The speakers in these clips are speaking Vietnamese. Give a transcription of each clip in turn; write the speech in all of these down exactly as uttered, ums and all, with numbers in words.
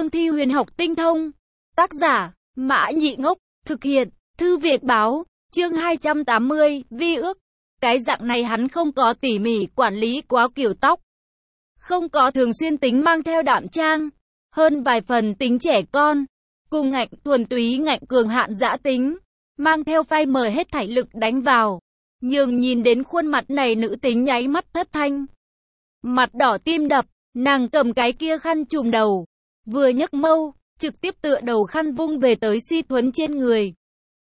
cương thi huyền học tinh thông. Tác giả, Mã Nhị Ngốc, thực hiện, Thư Việt Báo, chương hai trăm tám mươi, vi ước. Cái dạng này hắn không có tỉ mỉ quản lý quá kiểu tóc. Không có thường xuyên tính mang theo đạm trang. Hơn vài phần tính trẻ con. Cùng ngạnh thuần túy ngạnh cường hạn dã tính. Mang theo phai mờ hết thảy lực đánh vào. Nhưng nhìn đến khuôn mặt này nữ tính nháy mắt thất thanh. Mặt đỏ tim đập, nàng cầm cái kia khăn trùm đầu. Vừa nhấc mâu, trực tiếp tựa đầu khăn vung về tới Si Thuấn trên người.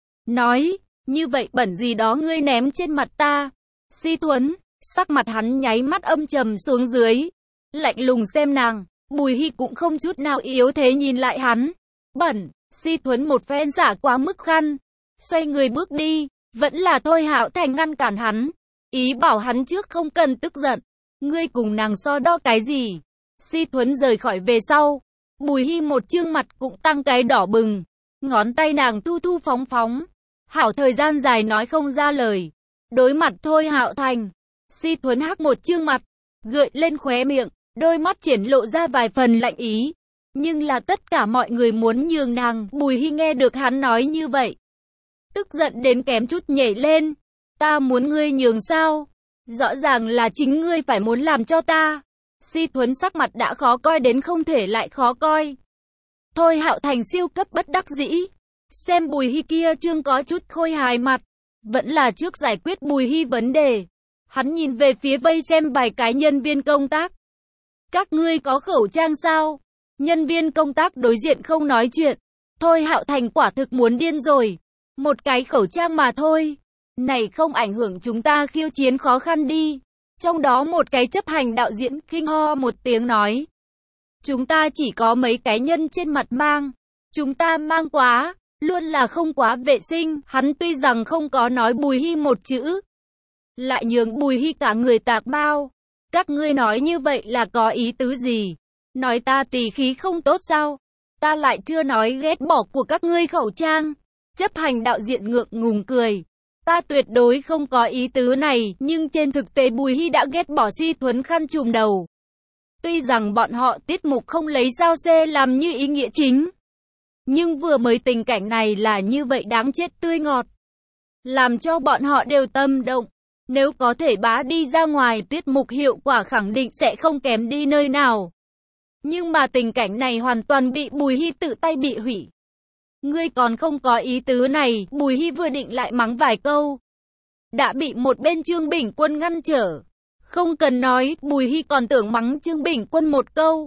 Nói, như vậy bẩn gì đó ngươi ném trên mặt ta. Si Thuấn, sắc mặt hắn nháy mắt âm trầm xuống dưới. Lạnh lùng xem nàng, Bùi Hy cũng không chút nào yếu thế nhìn lại hắn. Bẩn, Si Thuấn một phen xả quá mức khăn. Xoay người bước đi, vẫn là Thôi Hạo Thành ngăn cản hắn. Ý bảo hắn trước không cần tức giận. Ngươi cùng nàng so đo cái gì? Si Thuấn rời khỏi về sau. Bùi Hy một trương mặt cũng tăng cái đỏ bừng. Ngón tay nàng thu thu phóng phóng. Hảo thời gian dài nói không ra lời. Đối mặt Thôi Hạo Thành. Si Thuấn hắc một trương mặt. Gợi lên khóe miệng. Đôi mắt triển lộ ra vài phần lạnh ý. Nhưng là tất cả mọi người muốn nhường nàng. Bùi Hy nghe được hắn nói như vậy. Tức giận đến kém chút nhảy lên. Ta muốn ngươi nhường sao? Rõ ràng là chính ngươi phải muốn làm cho ta. Si Thuấn sắc mặt đã khó coi đến không thể lại khó coi. Thôi Hạo Thành siêu cấp bất đắc dĩ. Xem Bùi Hy kia trương có chút khôi hài mặt. Vẫn là trước giải quyết Bùi Hy vấn đề. Hắn nhìn về phía vây xem vài cái nhân viên công tác. Các ngươi có khẩu trang sao? Nhân viên công tác đối diện không nói chuyện. Thôi Hạo Thành quả thực muốn điên rồi. Một cái khẩu trang mà thôi. Này không ảnh hưởng chúng ta khiêu chiến khó khăn đi. Trong đó một cái chấp hành đạo diễn khinh ho một tiếng nói. Chúng ta chỉ có mấy cái nhân trên mặt mang. Chúng ta mang quá, luôn là không quá vệ sinh. Hắn tuy rằng không có nói Bùi Hy một chữ. Lại nhường Bùi Hy cả người tạc bao. Các ngươi nói như vậy là có ý tứ gì? Nói ta tỳ khí không tốt sao? Ta lại chưa nói ghét bỏ của các ngươi khẩu trang. Chấp hành đạo diện ngượng ngùng cười. Ta tuyệt đối không có ý tứ này, nhưng trên thực tế Bùi Hy đã ghét bỏ Si Thuấn khăn trùm đầu. Tuy rằng bọn họ tiết mục không lấy sao xê làm như ý nghĩa chính. Nhưng vừa mới tình cảnh này là như vậy đáng chết tươi ngọt. Làm cho bọn họ đều tâm động. Nếu có thể bá đi ra ngoài tiết mục hiệu quả khẳng định sẽ không kém đi nơi nào. Nhưng mà tình cảnh này hoàn toàn bị Bùi Hy tự tay bị hủy. Ngươi còn không có ý tứ này, Bùi Hy vừa định lại mắng vài câu. Đã bị một bên Trương Bình Quân ngăn trở. Không cần nói, Bùi Hy còn tưởng mắng Trương Bình Quân một câu.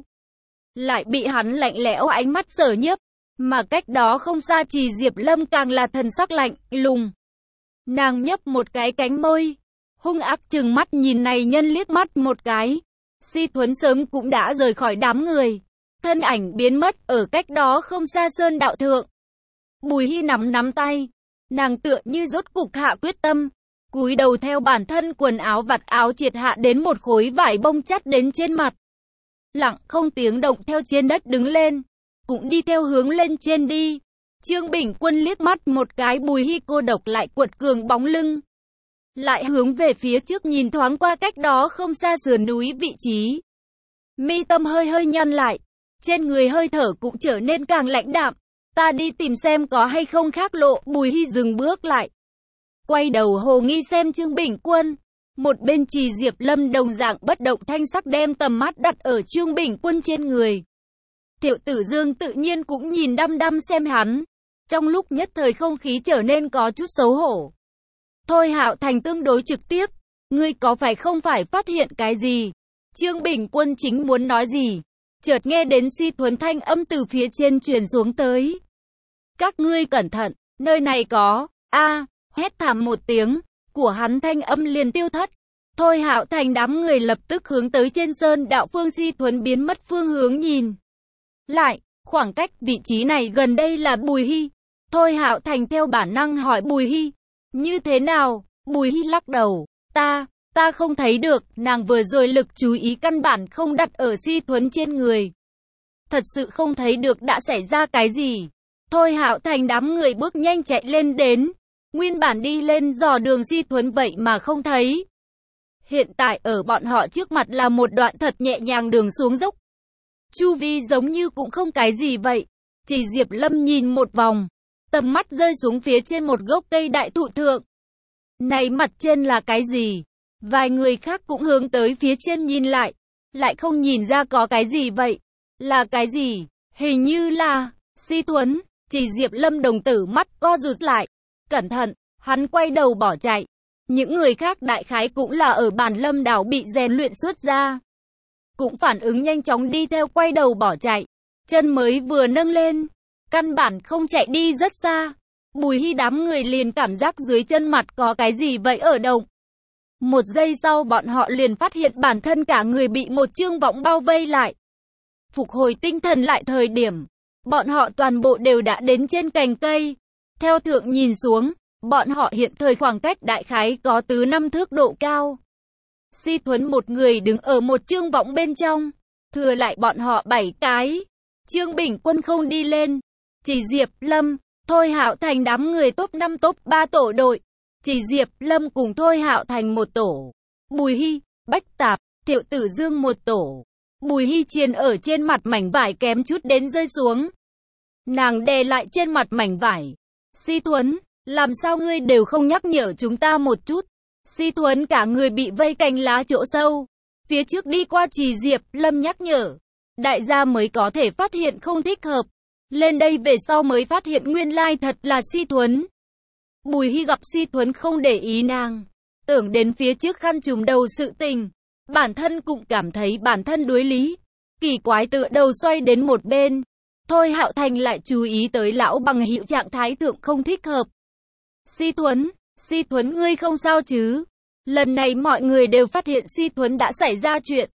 Lại bị hắn lạnh lẽo ánh mắt sở nhiếp. Mà cách đó không xa Trì Diệp Lâm càng là thần sắc lạnh, lùng. Nàng nhấp một cái cánh môi. Hung ác trừng mắt nhìn này nhân liếc mắt một cái. Si Thuấn sớm cũng đã rời khỏi đám người. Thân ảnh biến mất ở cách đó không xa sơn đạo thượng. Bùi Hy nắm nắm tay. Nàng tựa như rốt cục hạ quyết tâm. Cúi đầu theo bản thân quần áo vặt áo triệt hạ đến một khối vải bông chắt đến trên mặt. Lặng không tiếng động theo trên đất đứng lên. Cũng đi theo hướng lên trên đi. Trương Bình Quân liếc mắt một cái Bùi Hy cô độc lại cuột cường bóng lưng. Lại hướng về phía trước nhìn thoáng qua cách đó không xa sườn núi vị trí. Mi tâm hơi hơi nhăn lại. Trên người hơi thở cũng trở nên càng lãnh đạm. Ta đi tìm xem có hay không khác lộ. Bùi Hy dừng bước lại. Quay đầu hồ nghi xem Trương Bình Quân. Một bên Trì Diệp Lâm đồng dạng bất động thanh sắc đem tầm mắt đặt ở Trương Bình Quân trên người. Tiểu Tử Dương tự nhiên cũng nhìn đăm đăm xem hắn. Trong lúc nhất thời không khí trở nên có chút xấu hổ. Thôi Hạo Thành tương đối trực tiếp. Ngươi có phải không phải phát hiện cái gì? Trương Bình Quân chính muốn nói gì? Chợt nghe đến Si Thuấn thanh âm từ phía trên truyền xuống tới. Các ngươi cẩn thận, nơi này có, a hét thảm một tiếng, của hắn thanh âm liền tiêu thất. Thôi Hạo Thành đám người lập tức hướng tới trên sơn đạo phương Si Thuấn biến mất phương hướng nhìn. Lại, khoảng cách vị trí này gần đây là Bùi Hy. Thôi Hạo Thành theo bản năng hỏi Bùi Hy. Như thế nào? Bùi Hy lắc đầu. Ta, ta không thấy được, nàng vừa rồi lực chú ý căn bản không đặt ở Si Thuấn trên người. Thật sự không thấy được đã xảy ra cái gì. Thôi Hạo Thành đám người bước nhanh chạy lên đến. Nguyên bản đi lên dò đường Si Thuấn vậy mà không thấy. Hiện tại ở bọn họ trước mặt là một đoạn thật nhẹ nhàng đường xuống dốc. chu vi giống như cũng không cái gì vậy. Chỉ Diệp Lâm nhìn một vòng, tầm mắt rơi xuống phía trên một gốc cây đại thụ thượng. Này mặt trên là cái gì? Vài người khác cũng hướng tới phía trên nhìn lại, lại không nhìn ra có cái gì vậy. Là cái gì? Hình như là Si Thuấn. Chỉ Diệp Lâm đồng tử mắt co rụt lại. Cẩn thận, hắn quay đầu bỏ chạy. Những người khác đại khái cũng là ở bản lâm đảo bị rèn luyện xuất ra, cũng phản ứng nhanh chóng đi theo quay đầu bỏ chạy. Chân mới vừa nâng lên, căn bản không chạy đi rất xa. Bùi Hy đám người liền cảm giác dưới chân mặt có cái gì vậy ở động. Một giây sau bọn họ liền phát hiện bản thân cả người bị một chương võng bao vây lại. Phục hồi tinh thần lại thời điểm, bọn họ toàn bộ đều đã đến trên cành cây. Theo thượng nhìn xuống, bọn họ hiện thời khoảng cách đại khái có tứ năm thước độ cao. Si Thuấn một người đứng ở một chương võng bên trong, thừa lại bọn họ bảy cái. Trương Bình Quân không đi lên. Chỉ Diệp Lâm, Thôi Hạo Thành đám người top năm top ba tổ đội. Chỉ Diệp Lâm cùng Thôi Hạo Thành một tổ. Bùi Hy, Bách Tạp, Thiệu Tử Dương một tổ. Bùi Hy triền ở trên mặt mảnh vải kém chút đến rơi xuống. Nàng đè lại trên mặt mảnh vải. Si Thuấn, làm sao ngươi đều không nhắc nhở chúng ta một chút? Si Thuấn cả người bị vây cành lá chỗ sâu. Phía trước đi qua Chỉ Diệp Lâm nhắc nhở. Đại gia mới có thể phát hiện không thích hợp. Lên đây về sau mới phát hiện nguyên lai thật là Si Thuấn. Bùi Hy gặp Si Thuấn không để ý nàng, tưởng đến phía trước khăn trùm đầu sự tình. Bản thân cũng cảm thấy bản thân đối lý. Kỳ quái tựa đầu xoay đến một bên. Thôi Hạo Thành lại chú ý tới lão bằng hữu trạng thái thượng không thích hợp. Si Thuấn, Si Thuấn ngươi không sao chứ? Lần này mọi người đều phát hiện Si Thuấn đã xảy ra chuyện.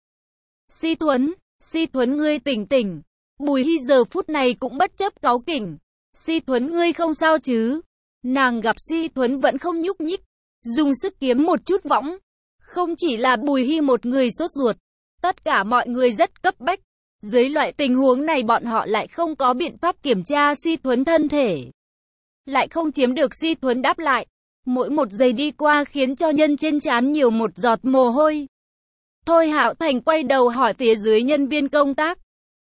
Si Thuấn, Si Thuấn ngươi tỉnh tỉnh. Bùi Hy giờ phút này cũng bất chấp cáu kỉnh. Si Thuấn ngươi không sao chứ? Nàng gặp Si Thuấn vẫn không nhúc nhích, dùng sức kiếm một chút võng. Không chỉ là Bùi Hy một người sốt ruột, tất cả mọi người rất cấp bách. Dưới loại tình huống này bọn họ lại không có biện pháp kiểm tra Si Thuấn thân thể, lại không chiếm được Si Thuấn đáp lại. Mỗi một giây đi qua khiến cho nhân trên trán nhiều một giọt mồ hôi. Thôi Hạo Thành quay đầu hỏi phía dưới nhân viên công tác.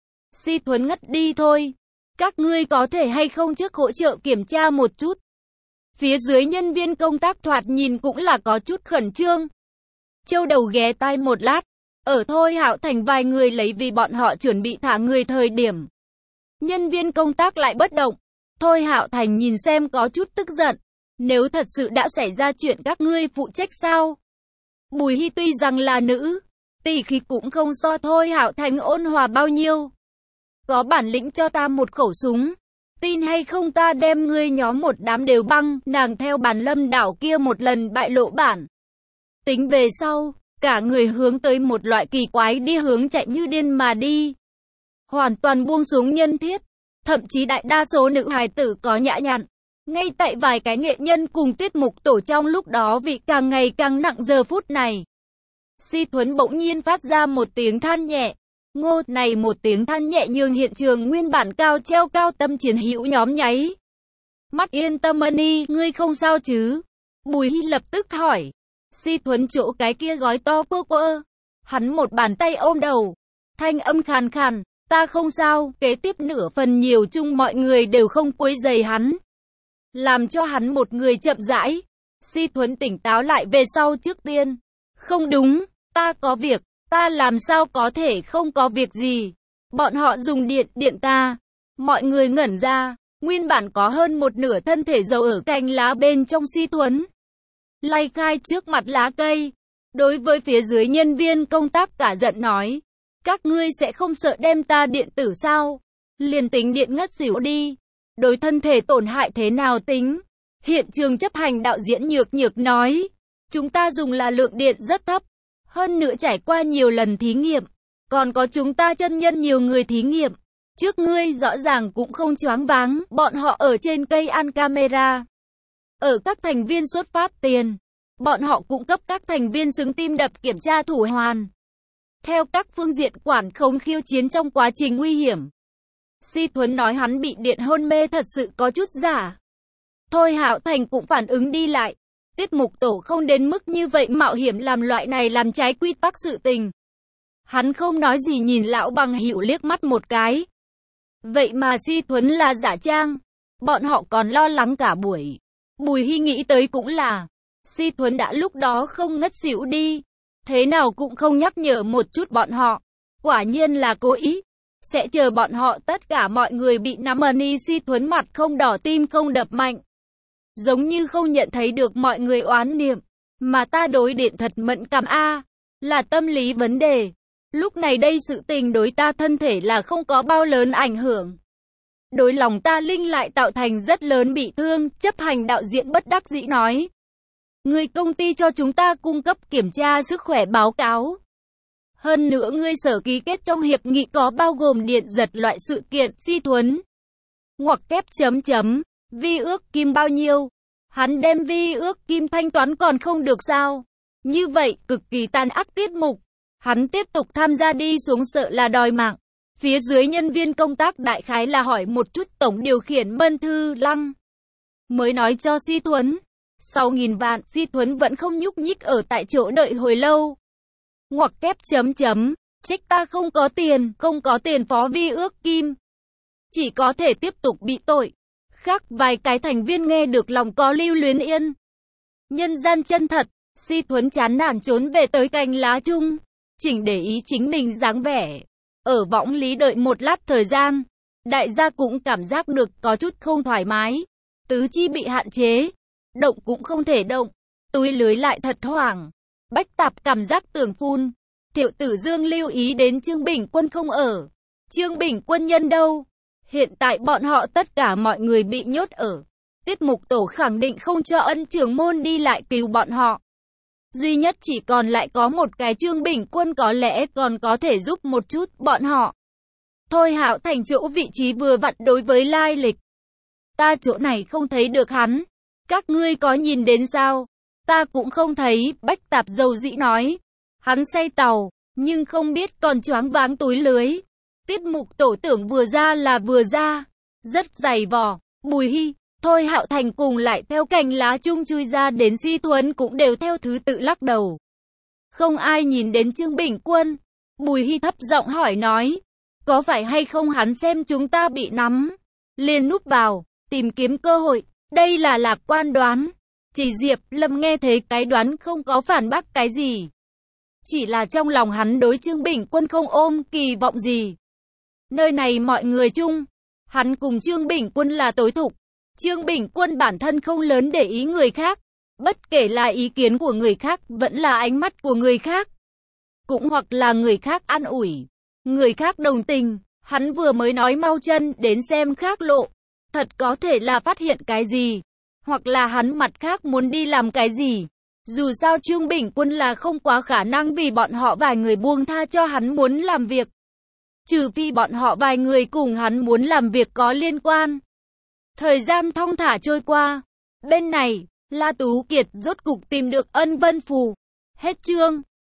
Si Thuấn ngất đi thôi. Các ngươi có thể hay không trước hỗ trợ kiểm tra một chút? Phía dưới nhân viên công tác thoạt nhìn cũng là có chút khẩn trương. Châu đầu ghé tai một lát. Ở Thôi Hạo Thành vài người lấy vì bọn họ chuẩn bị thả người thời điểm. Nhân viên công tác lại bất động. Thôi Hạo Thành nhìn xem có chút tức giận. Nếu thật sự đã xảy ra chuyện các ngươi phụ trách sao? Bùi Hy tuy rằng là nữ, tỷ khí cũng không so Thôi Hạo Thành ôn hòa bao nhiêu. Có bản lĩnh cho ta một khẩu súng. Tin hay không ta đem ngươi nhóm một đám đều băng. Nàng theo bản lâm đảo kia một lần bại lộ bản tính về sau, cả người hướng tới một loại kỳ quái đi hướng chạy như điên mà đi. Hoàn toàn buông xuống nhân thiết. Thậm chí đại đa số nữ hài tử có nhã nhặn. Ngay tại vài cái nghệ nhân cùng tiết mục tổ trong lúc đó vị càng ngày càng nặng giờ phút này. Si Thuấn bỗng nhiên phát ra một tiếng than nhẹ. Ngô này một tiếng than nhẹ nhường hiện trường nguyên bản cao treo cao tâm chiến hữu nhóm nháy mắt. Yên tâm Ani, ngươi không sao chứ? Bùi Hy lập tức hỏi. Si Thuấn chỗ cái kia gói to quơ quơ. Hắn một bàn tay ôm đầu. Thanh âm khàn khàn. Ta không sao. Kế tiếp nửa phần nhiều chung mọi người đều không quấy rầy hắn. Làm cho hắn một người chậm rãi. Si Thuấn tỉnh táo lại về sau trước tiên. Không đúng, ta có việc. Ta làm sao có thể không có việc gì? Bọn họ dùng điện, điện ta. Mọi người ngẩn ra. Nguyên bản có hơn một nửa thân thể giấu ở cành lá bên trong Si Thuấn lay khai trước mặt lá cây. Đối với phía dưới nhân viên công tác cả giận nói. Các ngươi sẽ không sợ đem ta điện tử sao? Liền tính điện ngất xỉu đi. Đối thân thể tổn hại thế nào tính? Hiện trường chấp hành đạo diễn Nhược Nhược nói. Chúng ta dùng là lượng điện rất thấp. Hơn nữa trải qua nhiều lần thí nghiệm. Còn có chúng ta chân nhân nhiều người thí nghiệm. Trước ngươi rõ ràng cũng không choáng váng. Bọn họ ở trên cây ăn camera. Ở các thành viên xuất phát tiền. Bọn họ cung cấp các thành viên xứng tim đập kiểm tra thủ hoàn. Theo các phương diện quản khống khiêu chiến trong quá trình nguy hiểm. Si Thuấn nói hắn bị điện hôn mê thật sự có chút giả. Thôi Hạo Thành cũng phản ứng đi lại. Tiết mục tổ không đến mức như vậy mạo hiểm làm loại này làm trái quy tắc sự tình. Hắn không nói gì nhìn lão bằng hữu liếc mắt một cái. Vậy mà Si Thuấn là giả trang. Bọn họ còn lo lắng cả buổi. Bùi Hy nghĩ tới cũng là, Si Thuấn đã lúc đó không ngất xỉu đi. Thế nào cũng không nhắc nhở một chút bọn họ. Quả nhiên là cố ý. Sẽ chờ bọn họ tất cả mọi người bị nắm money. Si Thuấn mặt không đỏ tim không đập mạnh. Giống như không nhận thấy được mọi người oán niệm. Mà ta đối điện thật mẫn cảm a, là tâm lý vấn đề. Lúc này đây sự tình đối ta thân thể là không có bao lớn ảnh hưởng. Đối lòng ta linh lại tạo thành rất lớn bị thương, chấp hành đạo diễn bất đắc dĩ nói. Người công ty cho chúng ta cung cấp kiểm tra sức khỏe báo cáo. Hơn nữa ngươi sở ký kết trong hiệp nghị có bao gồm điện giật loại sự kiện. Si Thuấn ngoặc kép chấm chấm, vi ước kim bao nhiêu? Hắn đem vi ước kim thanh toán còn không được sao? Như vậy, cực kỳ tàn ác tiết mục. Hắn tiếp tục tham gia đi xuống sợ là đòi mạng. Phía dưới nhân viên công tác đại khái là hỏi một chút tổng điều khiển Mân Thư Lăng. Mới nói cho Si Thuấn. Sau nghìn vạn, Si Thuấn vẫn không nhúc nhích ở tại chỗ đợi hồi lâu. Ngoặc kép chấm chấm, trách ta không có tiền, không có tiền phó vi ước kim. Chỉ có thể tiếp tục bị tội. Khác vài cái thành viên nghe được lòng có lưu luyến yên. Nhân gian chân thật, Si Thuấn chán nản trốn về tới cành lá chung. Chỉnh để ý chính mình dáng vẻ. Ở võng lý đợi một lát thời gian. Đại gia cũng cảm giác được có chút không thoải mái. Tứ chi bị hạn chế. Động cũng không thể động. Túi lưới lại thật hoảng. Bách Tạp cảm giác tưởng phun. Thiệu Tử Dương lưu ý đến Trương Bình Quân không ở. Trương Bình Quân nhân đâu? Hiện tại bọn họ tất cả mọi người bị nhốt ở. Tiết mục tổ khẳng định không cho Ân trưởng môn đi lại cứu bọn họ. Duy nhất chỉ còn lại có một cái Trương Bình Quân có lẽ còn có thể giúp một chút bọn họ. Thôi Hạo Thành chỗ vị trí vừa vặn đối với lai lịch. Ta chỗ này không thấy được hắn. Các ngươi có nhìn đến sao? Ta cũng không thấy, Bách Tạp dầu dĩ nói. Hắn say tàu, nhưng không biết còn choáng váng túi lưới. Tiết mục tổ tưởng vừa ra là vừa ra. Rất dày vò, Bùi Hy, Thôi Hạo Thành cùng lại theo cành lá chung chui ra đến Si Thuấn cũng đều theo thứ tự lắc đầu. Không ai nhìn đến Trương Bình Quân. Bùi Hy thấp giọng hỏi nói. Có phải hay không hắn xem chúng ta bị nắm? Liền núp vào, tìm kiếm cơ hội. Đây là lạc quan đoán. Chỉ Diệp Lâm nghe thấy cái đoán không có phản bác cái gì. Chỉ là trong lòng hắn đối Trương Bình Quân không ôm kỳ vọng gì. Nơi này mọi người chung. Hắn cùng Trương Bình Quân là tối thục. Trương Bình Quân bản thân không lớn để ý người khác. Bất kể là ý kiến của người khác vẫn là ánh mắt của người khác. Cũng hoặc là người khác an ủi. Người khác đồng tình. Hắn vừa mới nói mau chân đến xem khác lộ. Thật có thể là phát hiện cái gì. Hoặc là hắn mặt khác muốn đi làm cái gì. Dù sao Trương Bình Quân là không quá khả năng vì bọn họ vài người buông tha cho hắn muốn làm việc. Trừ phi bọn họ vài người cùng hắn muốn làm việc có liên quan. Thời gian thong thả trôi qua. Bên này, La Tú Kiệt rốt cục tìm được Ân Vân Phù. Hết chương.